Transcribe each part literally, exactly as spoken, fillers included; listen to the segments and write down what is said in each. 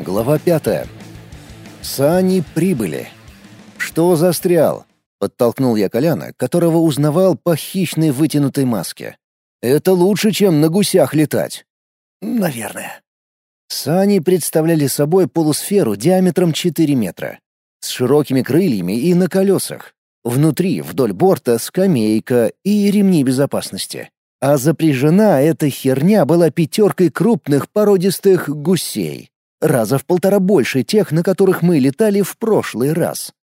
Глава пятая. Сани прибыли. «Что застрял?» — подтолкнул я Коляна, которого узнавал по хищной вытянутой маске. «Это лучше, чем на гусях летать». «Наверное». Сани представляли собой полусферу диаметром четыре метра, с широкими крыльями и на колесах. Внутри, вдоль борта, скамейка и ремни безопасности. А запряжена эта херня была пятеркой крупных породистых гусей. Раза в полтора больше тех, на которых мы летали в прошлый раз.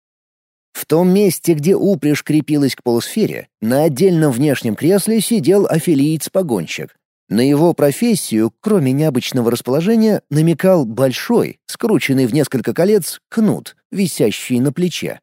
В том месте, где упряжь крепилась к полусфере, на отдельном внешнем кресле сидел афилиец-погонщик. На его профессию, кроме необычного расположения, намекал большой, скрученный в несколько колец, кнут, висящий на плече.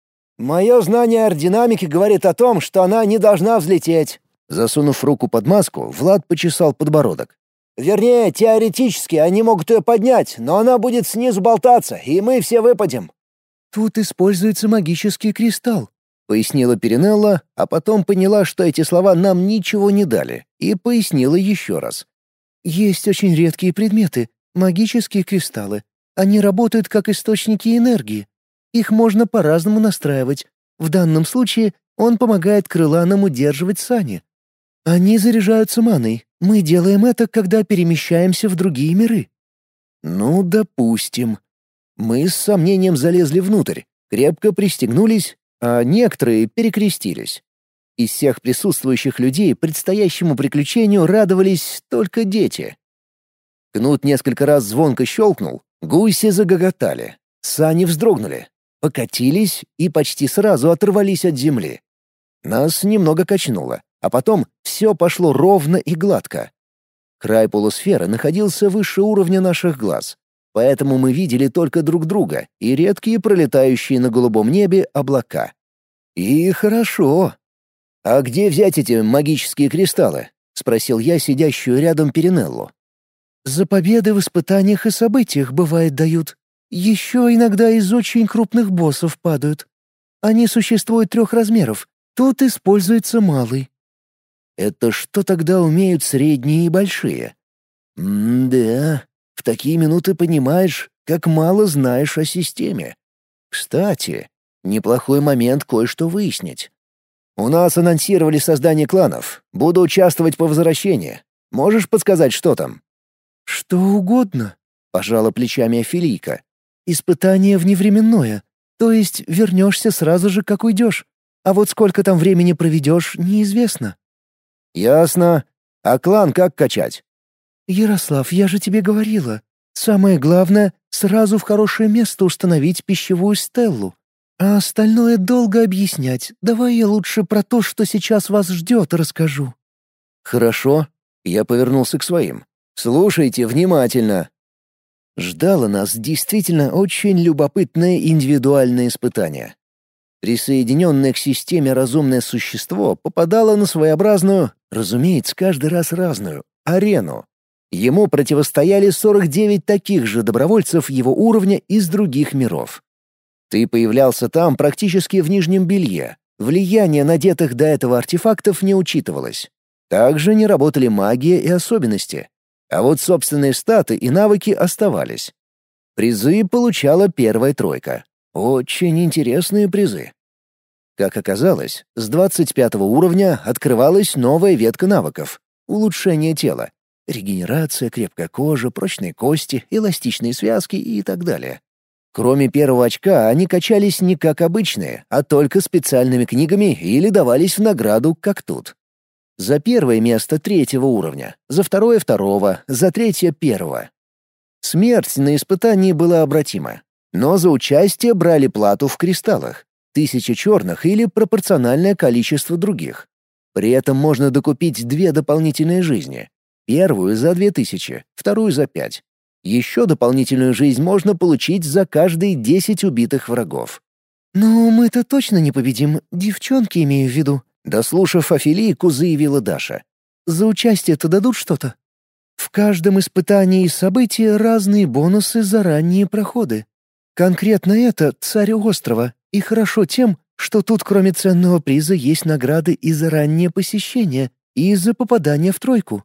«Мое знание аэродинамики говорит о том, что она не должна взлететь». Засунув руку под маску, Влад почесал подбородок. «Вернее, теоретически они могут ее поднять, но она будет снизу болтаться, и мы все выпадем». «Тут используется магический кристалл», — пояснила Перинелла, а потом поняла, что эти слова нам ничего не дали, и пояснила еще раз. «Есть очень редкие предметы, магические кристаллы. Они работают как источники энергии. Их можно по-разному настраивать. В данном случае он помогает крыланам удерживать сани. Они заряжаются маной. Мы делаем это, когда перемещаемся в другие миры». «Ну, допустим». Мы с сомнением залезли внутрь, крепко пристегнулись, а некоторые перекрестились. Из всех присутствующих людей предстоящему приключению радовались только дети. Кнут несколько раз звонко щелкнул, гуси загоготали, сани вздрогнули, покатились и почти сразу оторвались от земли. Нас немного качнуло, а потом все пошло ровно и гладко. Край полусферы находился выше уровня наших глаз, поэтому мы видели только друг друга и редкие пролетающие на голубом небе облака. И хорошо. «А где взять эти магические кристаллы?» — спросил я сидящую рядом Перинеллу. «За победы в испытаниях и событиях, бывает, дают. Еще иногда из очень крупных боссов падают. Они существуют трех размеров. Тут используется малый». «Это что тогда умеют средние и большие?» «М-да, в такие минуты понимаешь, как мало знаешь о системе. Кстати, неплохой момент кое-что выяснить. У нас анонсировали создание кланов. Буду участвовать по возвращении. Можешь подсказать, что там?» «Что угодно», — пожала плечами Афилийка. «Испытание вневременное, то есть вернешься сразу же, как уйдешь. А вот сколько там времени проведешь, неизвестно». «Ясно. А клан как качать?» «Ярослав, я же тебе говорила. Самое главное — сразу в хорошее место установить пищевую стеллу. А остальное долго объяснять. Давай я лучше про то, что сейчас вас ждет, расскажу». «Хорошо». Я повернулся к своим. «Слушайте внимательно». Ждало нас действительно очень любопытное индивидуальное испытание. Присоединенное к системе разумное существо попадало на своеобразную, разумеется, каждый раз разную, арену. Ему противостояли сорок девять таких же добровольцев его уровня из других миров. Ты появлялся там практически в нижнем белье. Влияние надетых до этого артефактов не учитывалось. Также не работали магия и особенности. А вот собственные статы и навыки оставались. Призы получала первая тройка. Очень интересные призы. Как оказалось, с двадцать пятого уровня открывалась новая ветка навыков — улучшение тела. Регенерация, крепкая кожа, прочные кости, эластичные связки и так далее. Кроме первого очка, они качались не как обычные, а только специальными книгами или давались в награду, как тут. За первое место третьего уровня, за второе — второго, за третье — первого. Смерть на испытании была обратима, но за участие брали плату в кристаллах, тысяча черных или пропорциональное количество других. При этом можно докупить две дополнительные жизни. Первую за две тысячи, вторую за пять. Еще дополнительную жизнь можно получить за каждые десять убитых врагов. «Ну, мы-то точно не победим, девчонки имею в виду», — дослушав Афилийку, заявила Даша. «За участие-то дадут что-то?» «В каждом испытании и событии разные бонусы за ранние проходы. Конкретно это царь острова, и хорошо тем, что тут кроме ценного приза есть награды и за раннее посещение, и за попадание в тройку.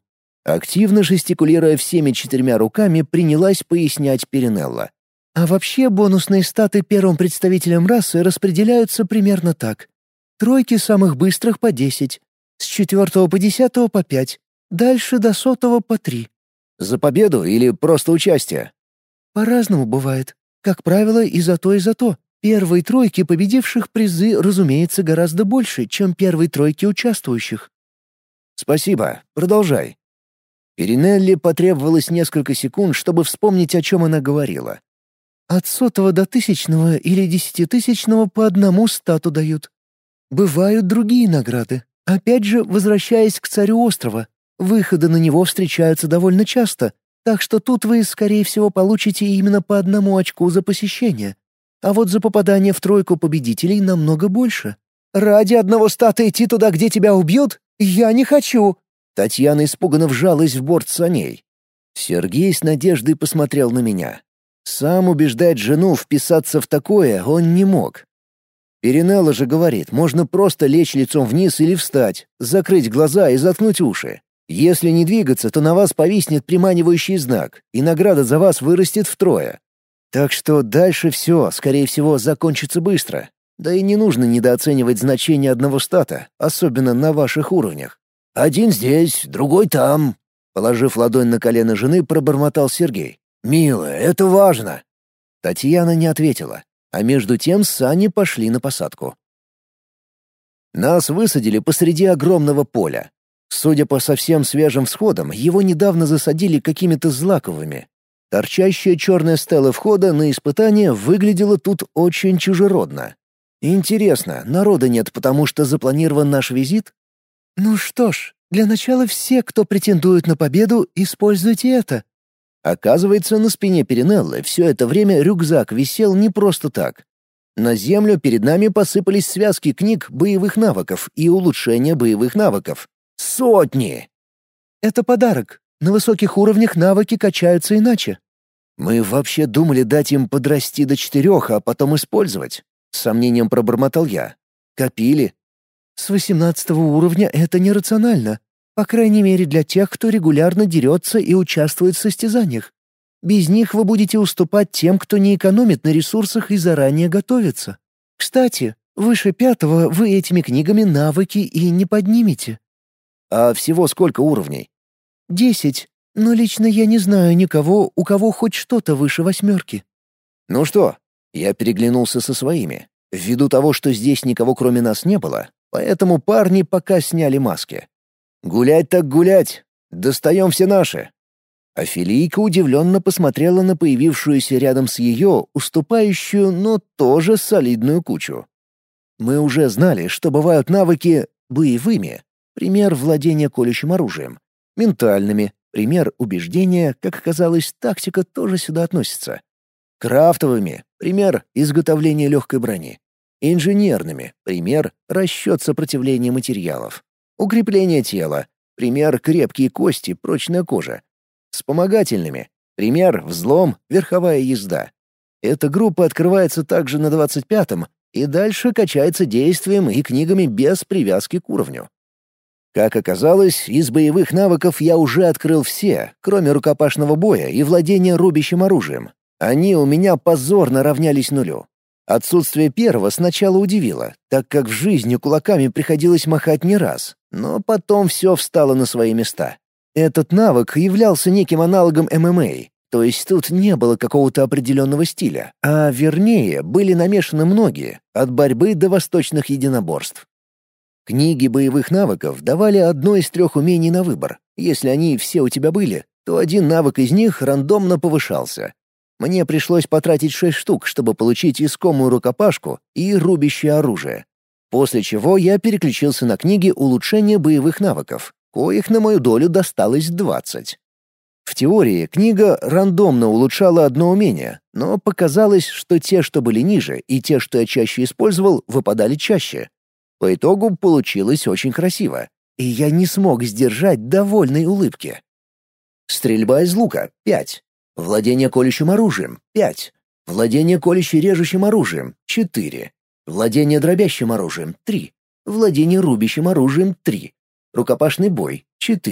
Активно жестикулируя всеми четырьмя руками, принялась пояснять Перинелла. А вообще бонусные статы первым представителям расы распределяются примерно так. Тройки самых быстрых по десять, с четвертого по десятого по пять, дальше до сотого по три. За победу или просто участие? По-разному бывает. Как правило, и за то, и за то. Первой тройки победивших призы, разумеется, гораздо больше, чем первой тройки участвующих. Спасибо, продолжай. Перинелле потребовалось несколько секунд, чтобы вспомнить, о чем она говорила. От сотого до тысячного или десятитысячного по одному стату дают. Бывают другие награды. Опять же, возвращаясь к царю острова, выходы на него встречаются довольно часто, так что тут вы, скорее всего, получите именно по одному очку за посещение. А вот за попадание в тройку победителей намного больше. «Ради одного стата идти туда, где тебя убьют? Я не хочу!» Татьяна испуганно вжалась в борт саней. Сергей с надеждой посмотрел на меня. Сам убеждать жену вписаться в такое он не мог. Перинелла же говорит, можно просто лечь лицом вниз или встать, закрыть глаза и заткнуть уши. Если не двигаться, то на вас повиснет приманивающий знак, и награда за вас вырастет втрое. Так что дальше все, скорее всего, закончится быстро. Да и не нужно недооценивать значение одного стата, особенно на ваших уровнях. «Один здесь, другой там», — положив ладонь на колено жены, пробормотал Сергей. «Милая, это важно». Татьяна не ответила, а между тем сани пошли на посадку. Нас высадили посреди огромного поля. Судя по совсем свежим всходам, его недавно засадили какими-то злаковыми. Торчащая черная стела входа на испытание выглядела тут очень чужеродно. Интересно, народа нет, потому что запланирован наш визит? Ну что ж, для начала все, кто претендует на победу, используйте это. Оказывается, на спине Перинеллы все это время рюкзак висел не просто так. На землю перед нами посыпались связки книг боевых навыков и улучшения боевых навыков. Сотни! Это подарок. На высоких уровнях навыки качаются иначе. Мы вообще думали дать им подрасти до четырех, а потом использовать. С сомнением пробормотал я. Копили. С восемнадцатого уровня это нерационально. По крайней мере для тех, кто регулярно дерется и участвует в состязаниях. Без них вы будете уступать тем, кто не экономит на ресурсах и заранее готовится. Кстати, выше пятого вы этими книгами навыки и не поднимете. А всего сколько уровней? Десять. Но лично я не знаю никого, у кого хоть что-то выше восьмерки. Ну что? Я переглянулся со своими. Ввиду того, что здесь никого кроме нас не было, поэтому парни пока сняли маски. Гулять так гулять. Достаем все наши. Афилийка удивленно посмотрела на появившуюся рядом с ее, уступающую, но тоже солидную кучу. Мы уже знали, что бывают навыки боевыми, пример владения колющим оружием, ментальными, пример убеждения, как оказалось, тактика тоже сюда относится, крафтовыми, пример изготовления легкой брони, инженерными, пример расчет сопротивления материалов, укрепление тела, пример крепкие кости, прочная кожа, вспомогательными, пример взлом, верховая езда. Эта группа открывается также на двадцать пятом и дальше качается действием и книгами без привязки к уровню. Как оказалось, из боевых навыков я уже открыл все, кроме рукопашного боя и владения рубящим оружием. Они у меня позорно равнялись нулю. Отсутствие первого сначала удивило, так как в жизни кулаками приходилось махать не раз, но потом все встало на свои места. Этот навык являлся неким аналогом эм эм а, то есть тут не было какого-то определенного стиля, а вернее были намешаны многие, от борьбы до восточных единоборств. Книги боевых навыков давали одно из трех умений на выбор. Если они все у тебя были, то один навык из них рандомно повышался. Мне пришлось потратить шесть штук, чтобы получить искомую рукопашку и рубящее оружие. После чего я переключился на книги улучшения боевых навыков, коих на мою долю досталось двадцать. В теории книга рандомно улучшала одно умение, но показалось, что те, что были ниже, и те, что я чаще использовал, выпадали чаще. По итогу получилось очень красиво, и я не смог сдержать довольной улыбки. Стрельба из лука — пять. Владение колющим оружием — пять. Владение колюще-режущим оружием — четыре. Владение дробящим оружием — три. Владение рубящим оружием — три. Рукопашный бой — четыре.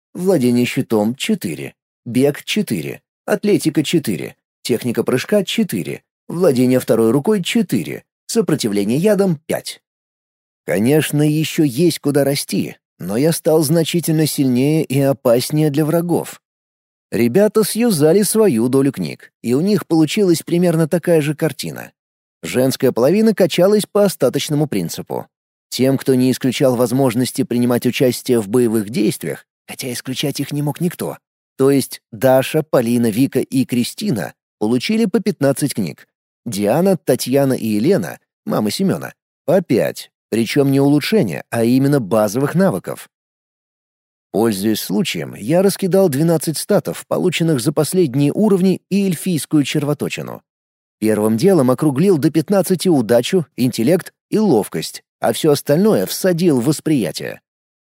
владение щитом — четыре, бег — четыре, атлетика — четыре, техника прыжка — четыре, владение второй рукой — четыре, сопротивление ядам — пять. Конечно, еще есть куда расти, но я стал значительно сильнее и опаснее для врагов. Ребята сюзали свою долю книг, и у них получилась примерно такая же картина. Женская половина качалась по остаточному принципу. Тем, кто не исключал возможности принимать участие в боевых действиях, хотя исключать их не мог никто, то есть Даша, Полина, Вика и Кристина, получили по пятнадцать книг. Диана, Татьяна и Елена, мама Семена, по пять, причем не улучшения, а именно базовых навыков. Пользуясь случаем, я раскидал двенадцать статов, полученных за последние уровни, и эльфийскую червоточину. Первым делом округлил до пятнадцати удачу, интеллект и ловкость, а все остальное всадил в восприятие.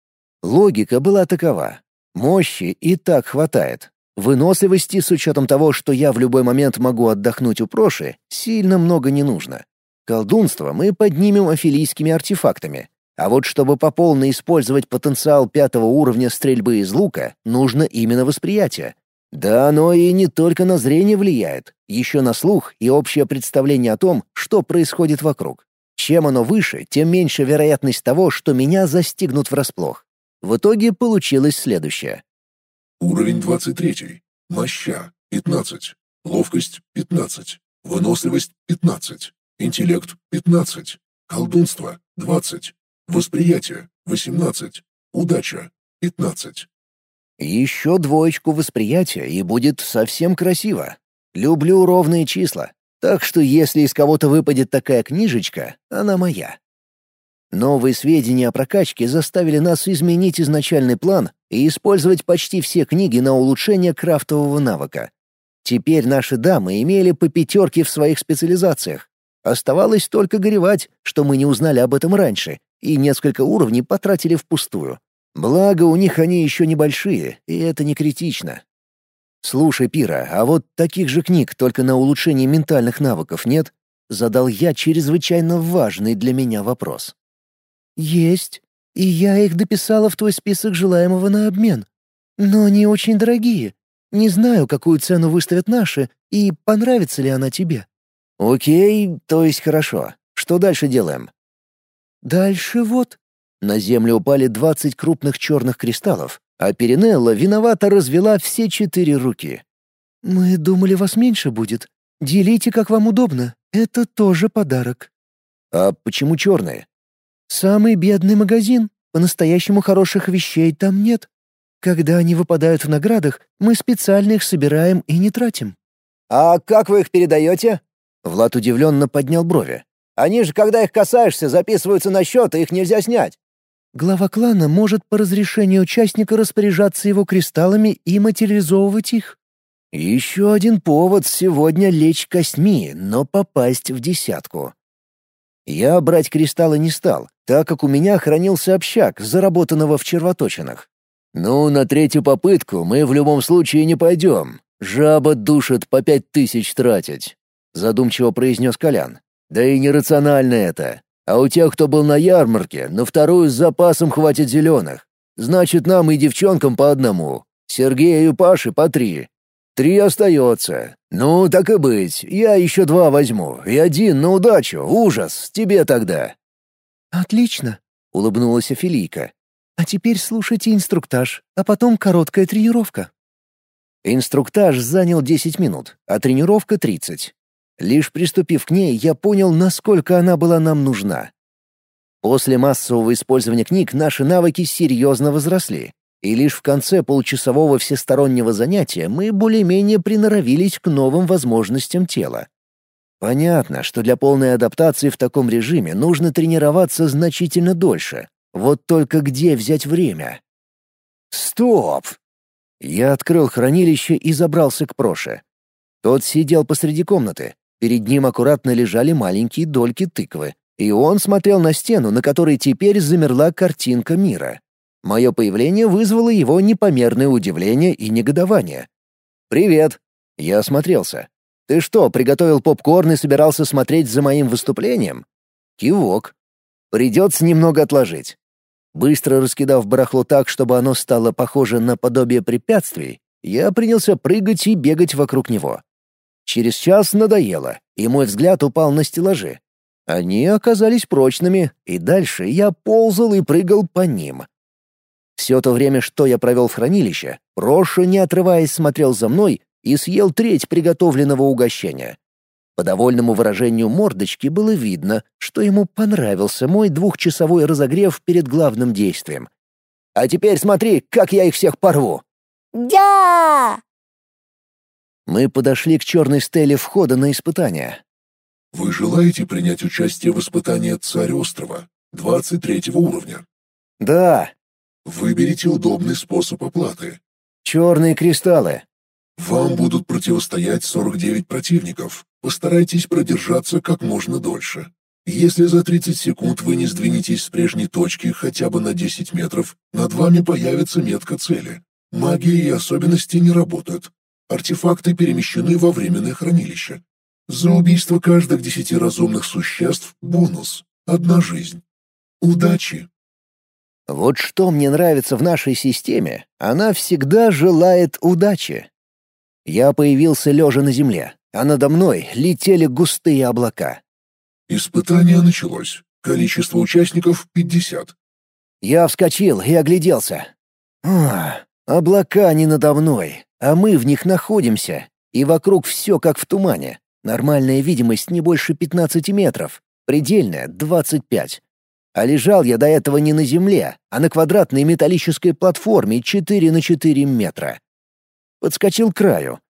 Логика была такова. Мощи и так хватает. Выносливости, с учетом того, что я в любой момент могу отдохнуть у Проши, сильно много не нужно. Колдунство мы поднимем афилийскими артефактами. А вот чтобы по полной использовать потенциал пятого уровня стрельбы из лука, нужно именно восприятие. Да оно и не только на зрение влияет, еще на слух и общее представление о том, что происходит вокруг. Чем оно выше, тем меньше вероятность того, что меня застигнут врасплох. В итоге получилось следующее. Уровень двадцать три. Моща — пятнадцать. Ловкость — пятнадцать. Выносливость — пятнадцать. Интеллект — пятнадцать. Колдунство — двадцать. Восприятие — восемнадцать. Удача — пятнадцать. Еще двоечку восприятия, и будет совсем красиво. Люблю ровные числа, так что если из кого-то выпадет такая книжечка, она моя. Новые сведения о прокачке заставили нас изменить изначальный план и использовать почти все книги на улучшение крафтового навыка. Теперь наши дамы имели по пятерке в своих специализациях. Оставалось только горевать, что мы не узнали об этом раньше, и несколько уровней потратили впустую. Благо, у них они еще небольшие, и это не критично. «Слушай, Пира, а вот таких же книг только на улучшение ментальных навыков нет?» — задал я чрезвычайно важный для меня вопрос. «Есть, и я их дописала в твой список желаемого на обмен. Но они очень дорогие. Не знаю, какую цену выставят наши, и понравится ли она тебе». «Окей, то есть хорошо. Что дальше делаем?» «Дальше вот». На землю упали двадцать крупных черных кристаллов, а Перинелла виновато развела все четыре руки. «Мы думали, вас меньше будет. Делите, как вам удобно. Это тоже подарок». «А почему черные?» «Самый бедный магазин. По-настоящему хороших вещей там нет. Когда они выпадают в наградах, мы специально их собираем и не тратим». «А как вы их передаете?» Влад удивленно поднял брови. «Они же, когда их касаешься, записываются на счет, и их нельзя снять». Глава клана может по разрешению участника распоряжаться его кристаллами и материализовывать их. Еще один повод сегодня лечь костьми, но попасть в десятку. Я брать кристаллы не стал, так как у меня хранился общак, заработанного в червоточинах. Ну, на третью попытку мы в любом случае не пойдем. Жаба душит по пять тысяч тратить, задумчиво произнес Колян. Да и нерационально это. А у тех, кто был на ярмарке, на вторую с запасом хватит зеленых. Значит, нам и девчонкам по одному. Сергею и Паше по три. Три остается. Ну, так и быть, я еще два возьму. И один на удачу. Ужас, тебе тогда. «Отлично», — улыбнулась Афилийка. «А теперь слушайте инструктаж, а потом короткая тренировка». Инструктаж занял десять минут, а тренировка — тридцать. Лишь приступив к ней, я понял, насколько она была нам нужна. После массового использования книг наши навыки серьезно возросли, и лишь в конце получасового всестороннего занятия мы более-менее приноровились к новым возможностям тела. Понятно, что для полной адаптации в таком режиме нужно тренироваться значительно дольше. Вот только где взять время? Стоп! Я открыл хранилище и забрался к Проше. Тот сидел посреди комнаты. Перед ним аккуратно лежали маленькие дольки тыквы, и он смотрел на стену, на которой теперь замерла картинка мира. Мое появление вызвало его непомерное удивление и негодование. «Привет!» Я осмотрелся. «Ты что, приготовил попкорн и собирался смотреть за моим выступлением?» Кивок. «Придется немного отложить». Быстро раскидав барахло так, чтобы оно стало похоже на подобие препятствий, я принялся прыгать и бегать вокруг него. Через час надоело, и мой взгляд упал на стеллажи. Они оказались прочными, и дальше я ползал и прыгал по ним. Все то время, что я провел в хранилище, Проша, не отрываясь, смотрел за мной и съел треть приготовленного угощения. По довольному выражению мордочки было видно, что ему понравился мой двухчасовой разогрев перед главным действием. «А теперь смотри, как я их всех порву!» «Да!» Мы подошли к черной стеле входа на испытание. Вы желаете принять участие в испытании «Царь острова» двадцать третьего уровня? «Да!» Выберите удобный способ оплаты. «Черные кристаллы». Вам будут противостоять сорок девять противников. Постарайтесь продержаться как можно дольше. Если за тридцать секунд вы не сдвинетесь с прежней точки хотя бы на десять метров, над вами появится метка цели. Магия и особенности не работают. Артефакты перемещены во временное хранилище. За убийство каждых десяти разумных существ бонус. Одна жизнь. Удачи! Вот что мне нравится в нашей системе, она всегда желает удачи. Я появился лежа на земле, а надо мной летели густые облака. Испытание началось. Количество участников — пятьдесят. Я вскочил и огляделся. А, облака не надо мной, а мы в них находимся, и вокруг все как в тумане. Нормальная видимость не больше пятнадцати метров, предельная — двадцать пять. А лежал я до этого не на земле, а на квадратной металлической платформе четыре на четыре метра. Подскочил к краю.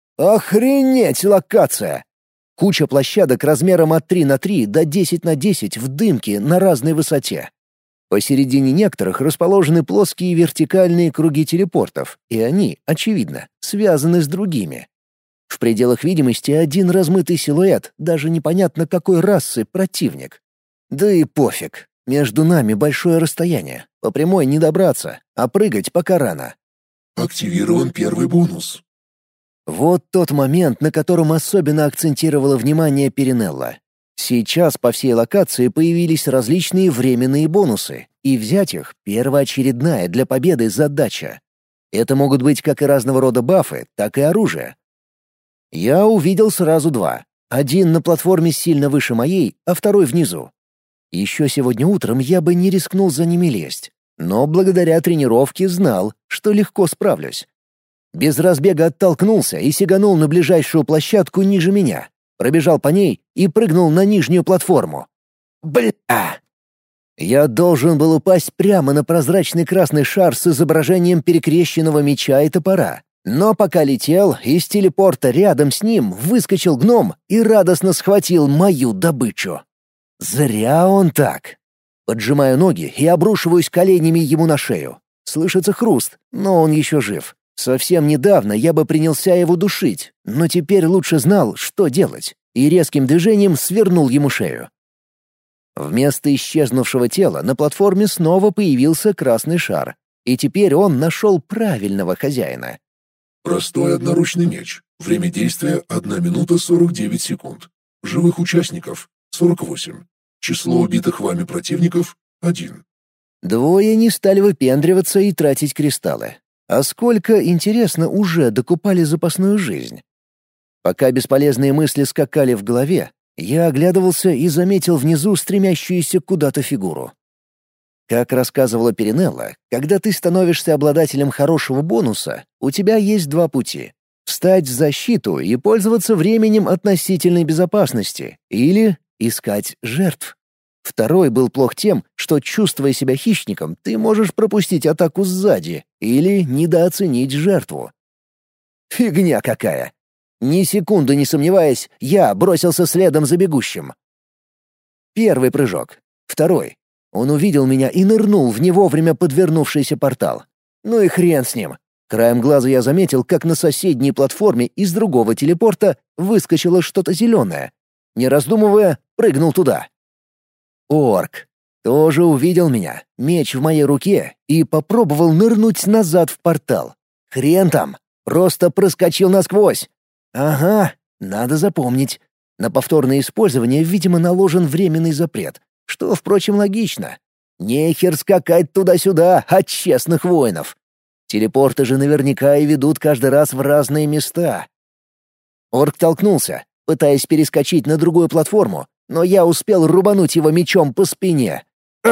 Охренеть локация! Куча площадок размером от три на три до десять на десять в дымке на разной высоте. Посередине некоторых расположены плоские вертикальные круги телепортов, и они, очевидно, связаны с другими. В пределах видимости один размытый силуэт, даже непонятно какой расы противник. Да и пофиг, между нами большое расстояние, по прямой не добраться, а прыгать пока рано. Активирован первый бонус. Вот тот момент, на котором особенно акцентировала внимание Перинелла. Сейчас по всей локации появились различные временные бонусы, и взять их — первоочередная для победы задача. Это могут быть как и разного рода бафы, так и оружие. Я увидел сразу два. Один на платформе сильно выше моей, а второй внизу. Еще сегодня утром я бы не рискнул за ними лезть, но благодаря тренировке знал, что легко справлюсь. Без разбега оттолкнулся и сиганул на ближайшую площадку ниже меня, пробежал по ней и прыгнул на нижнюю платформу. Бля! Я должен был упасть прямо на прозрачный красный шар с изображением перекрещенного меча и топора. Но пока летел, из телепорта рядом с ним выскочил гном и радостно схватил мою добычу. Зря он так. Поджимаю ноги и обрушиваюсь коленями ему на шею. Слышится хруст, но он еще жив. Совсем недавно я бы принялся его душить, но теперь лучше знал, что делать, и резким движением свернул ему шею. Вместо исчезнувшего тела на платформе снова появился красный шар, и теперь он нашел правильного хозяина. Простой одноручный меч. Время действия — одна минута сорок девять секунд. Живых участников — сорок восемь. Число убитых вами противников — один. Двое не стали выпендриваться и тратить кристаллы. А сколько, интересно, уже докупали запасную жизнь? Пока бесполезные мысли скакали в голове, я оглядывался и заметил внизу стремящуюся куда-то фигуру. Как рассказывала Перинелла, когда ты становишься обладателем хорошего бонуса, у тебя есть два пути — встать в защиту и пользоваться временем относительной безопасности, или искать жертв. Второй был плох тем, что, чувствуя себя хищником, ты можешь пропустить атаку сзади или недооценить жертву. Фигня какая! Ни секунды не сомневаясь, я бросился следом за бегущим. Первый прыжок. Второй. Он увидел меня и нырнул в не вовремя подвернувшийся портал. Ну и хрен с ним. Краем глаза я заметил, как на соседней платформе из другого телепорта выскочило что-то зеленое. Не раздумывая, прыгнул туда. Орк тоже увидел меня, меч в моей руке, и попробовал нырнуть назад в портал. Хрен там, просто проскочил насквозь. Ага, надо запомнить. На повторное использование, видимо, наложен временный запрет, что, впрочем, логично. Нехер скакать туда-сюда от честных воинов. Телепорты же наверняка и ведут каждый раз в разные места. Орк толкнулся, пытаясь перескочить на другую платформу, но я успел рубануть его мечом по спине.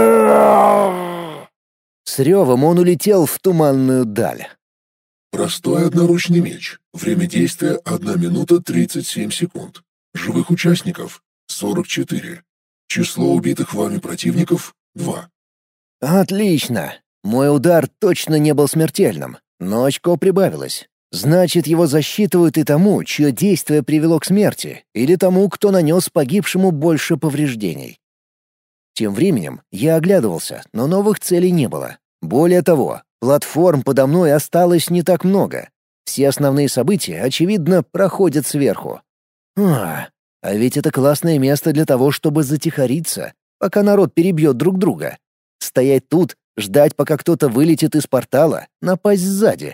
С ревом он улетел в туманную даль. Простой одноручный меч. Время действия одна минута тридцать семь секунд. Живых участников — сорок четыре. Число убитых вами противников — два. Отлично. Мой удар точно не был смертельным, но очко прибавилось. Значит, его засчитывают и тому, чье действие привело к смерти, или тому, кто нанес погибшему больше повреждений. Тем временем я оглядывался, но новых целей не было. Более того, платформ подо мной осталось не так много. Все основные события, очевидно, проходят сверху. А, а ведь это классное место для того, чтобы затихариться, пока народ перебьет друг друга. Стоять тут, ждать, пока кто-то вылетит из портала, напасть сзади.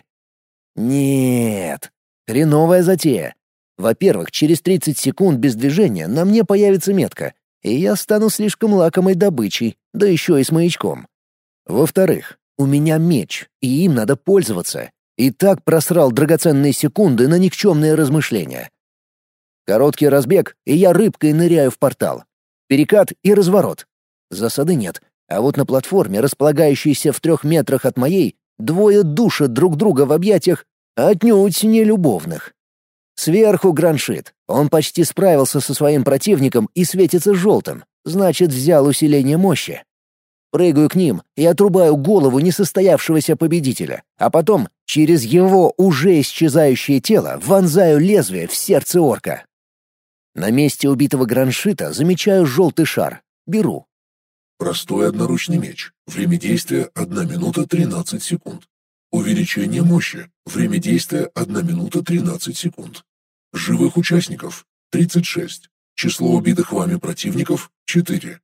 Нет, хреновая затея. Во-первых, через тридцать секунд без движения на мне появится метка, и я стану слишком лакомой добычей, да еще и с маячком. Во-вторых, у меня меч, и им надо пользоваться. И так просрал драгоценные секунды на никчемные размышления. Короткий разбег, и я рыбкой ныряю в портал. Перекат и разворот. Засады нет, а вот на платформе, располагающейся в трех метрах от моей, двое душат друг друга в объятиях, отнюдь не любовных. Сверху граншит. Он почти справился со своим противником и светится желтым, значит, взял усиление мощи. Прыгаю к ним и отрубаю голову несостоявшегося победителя, а потом через его уже исчезающее тело вонзаю лезвие в сердце орка. На месте убитого граншита замечаю желтый шар. Беру. Простой одноручный меч. Время действия одна минута тринадцать секунд. Увеличение мощи. Время действия одна минута тринадцать секунд. Живых участников — тридцать шесть. Число убитых вами противников — четыре.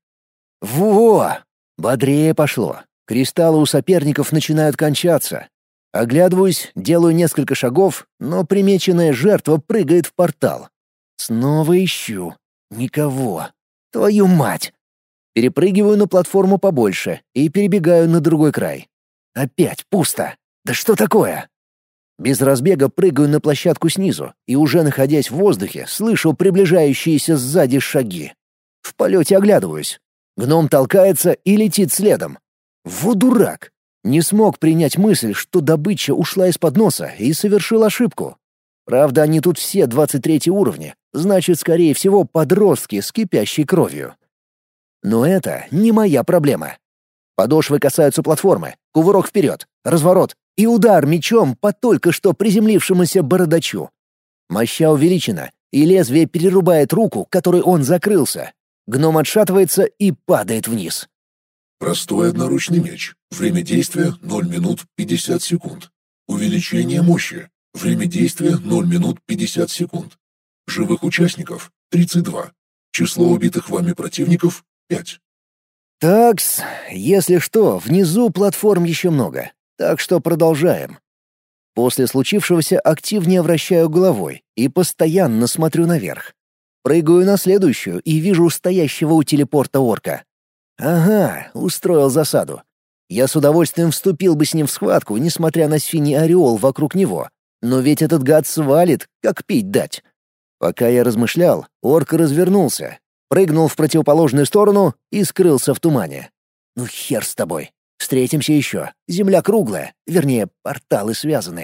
Во! Бодрее пошло. Кристаллы у соперников начинают кончаться. Оглядываюсь, делаю несколько шагов, но примеченная жертва прыгает в портал. Снова ищу. Никого. Твою мать! Перепрыгиваю на платформу побольше и перебегаю на другой край. Опять пусто. Да что такое? Без разбега прыгаю на площадку снизу и, уже находясь в воздухе, слышу приближающиеся сзади шаги. В полете оглядываюсь. Гном толкается и летит следом. Вот дурак! Не смог принять мысль, что добыча ушла из-под носа, и совершил ошибку. Правда, они тут все двадцать третьи уровни, значит, скорее всего, подростки с кипящей кровью. Но это не моя проблема. Подошвы касаются платформы, кувырок вперед, разворот и удар мечом по только что приземлившемуся бородачу. Моща увеличена, и лезвие перерубает руку, которой он закрылся. Гном отшатывается и падает вниз. Простой одноручный меч. Время действия ноль минут пятьдесят секунд. Увеличение мощи. Время действия ноль минут пятьдесят секунд. Живых участников — тридцать два. Число убитых вами противников — пять. Такс, если что, внизу платформ еще много, так что продолжаем. После случившегося активнее вращаю головой и постоянно смотрю наверх. Прыгаю на следующую и вижу стоящего у телепорта орка. Ага, устроил засаду. Я с удовольствием вступил бы с ним в схватку, несмотря на синий ореол вокруг него. Но ведь этот гад свалит, как пить дать. Пока я размышлял, орк развернулся, прыгнул в противоположную сторону и скрылся в тумане. Ну хер с тобой. Встретимся еще. Земля круглая, вернее, порталы связаны.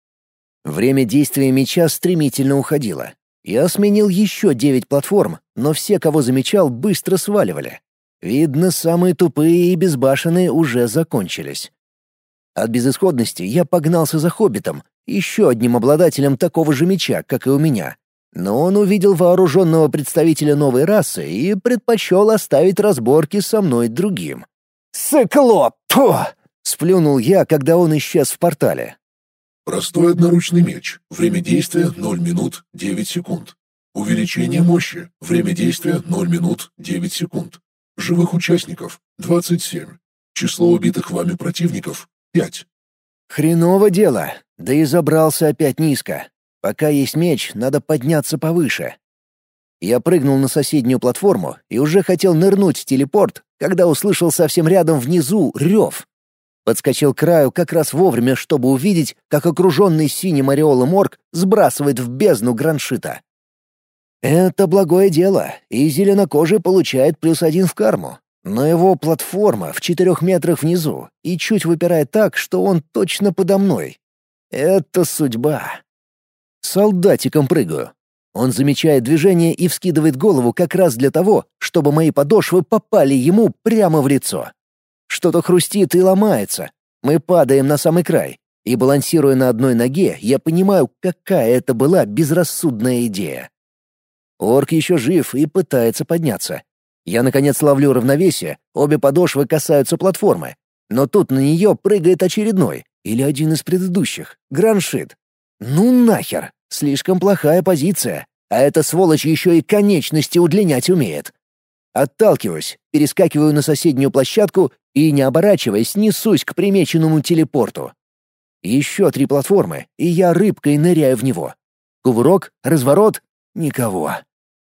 Время действия меча стремительно уходило. Я сменил еще девять платформ, но все, кого замечал, быстро сваливали. Видно, самые тупые и безбашенные уже закончились. От безысходности я погнался за хоббитом, еще одним обладателем такого же меча, как и у меня. Но он увидел вооруженного представителя новой расы и предпочел оставить разборки со мной другим. «Циклоп!» — сплюнул я, когда он исчез в портале. Простой одноручный меч. Время действия ноль минут девять секунд. Увеличение мощи. Время действия ноль минут девять секунд. Живых участников — двадцать семь. Число убитых вами противников — пять. Хреново дело, да и забрался опять низко. Пока есть меч, надо подняться повыше. Я прыгнул на соседнюю платформу и уже хотел нырнуть в телепорт, когда услышал совсем рядом внизу рев. Подскочил к краю как раз вовремя, чтобы увидеть, как окруженный синим ореолом орк сбрасывает в бездну граншита. Это благое дело, и зеленокожий получает плюс один в карму. Но его платформа в четырех метрах внизу и чуть выпирает так, что он точно подо мной. Это судьба. Солдатиком прыгаю. Он замечает движение и вскидывает голову как раз для того, чтобы мои подошвы попали ему прямо в лицо. Что-то хрустит и ломается. Мы падаем на самый край. И, балансируя на одной ноге, я понимаю, какая это была безрассудная идея. Орк еще жив и пытается подняться. Я, наконец, ловлю равновесие, обе подошвы касаются платформы. Но тут на нее прыгает очередной, или один из предыдущих, граншит. Ну нахер, слишком плохая позиция. А эта сволочь еще и конечности удлинять умеет. Отталкиваюсь, перескакиваю на соседнюю площадку и, не оборачиваясь, несусь к примеченному телепорту. Еще три платформы, и я рыбкой ныряю в него. Кувырок, разворот — никого.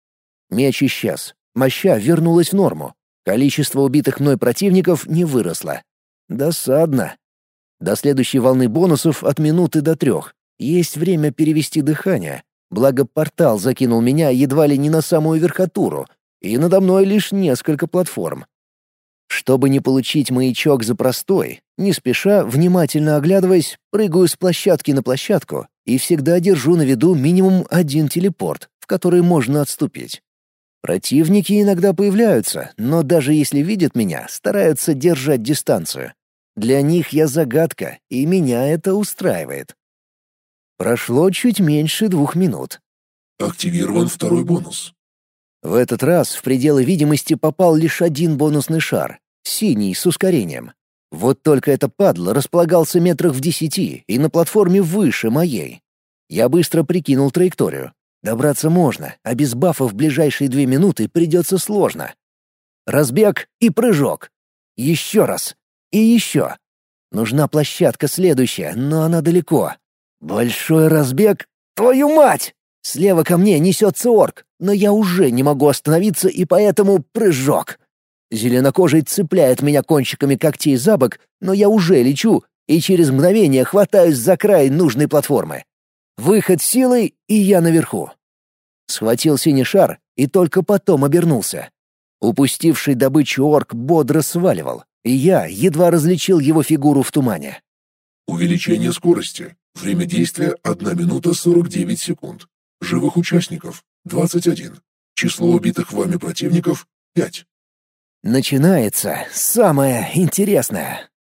Меч исчез, моща вернулась в норму. Количество убитых мной противников не выросло. Досадно. До следующей волны бонусов от минуты до трех. Есть время перевести дыхание. Благо портал закинул меня едва ли не на самую верхотуру, и надо мной лишь несколько платформ. Чтобы не получить маячок за простой, не спеша, внимательно оглядываясь, прыгаю с площадки на площадку и всегда держу на виду минимум один телепорт, в который можно отступить. Противники иногда появляются, но даже если видят меня, стараются держать дистанцию. Для них я загадка, и меня это устраивает. Прошло чуть меньше двух минут. Активирован второй бонус. В этот раз в пределы видимости попал лишь один бонусный шар — синий с ускорением. Вот только это падло располагался метрах в десяти и на платформе выше моей. Я быстро прикинул траекторию. Добраться можно, а без бафа в ближайшие две минуты придется сложно. Разбег и прыжок. Еще раз. И еще. Нужна площадка следующая, но она далеко. Большой разбег. Твою мать! Слева ко мне несется орк, но я уже не могу остановиться, и поэтому прыжок. Зеленокожий цепляет меня кончиками когтей за бок, но я уже лечу, и через мгновение хватаюсь за край нужной платформы. Выход силой, и я наверху. Схватил синий шар и только потом обернулся. Упустивший добычу орк бодро сваливал, и я едва различил его фигуру в тумане. Увеличение скорости. Время действия одна минута сорок девять секунд. Живых участников — двадцать один. Число убитых вами противников — пять. Начинается самое интересное.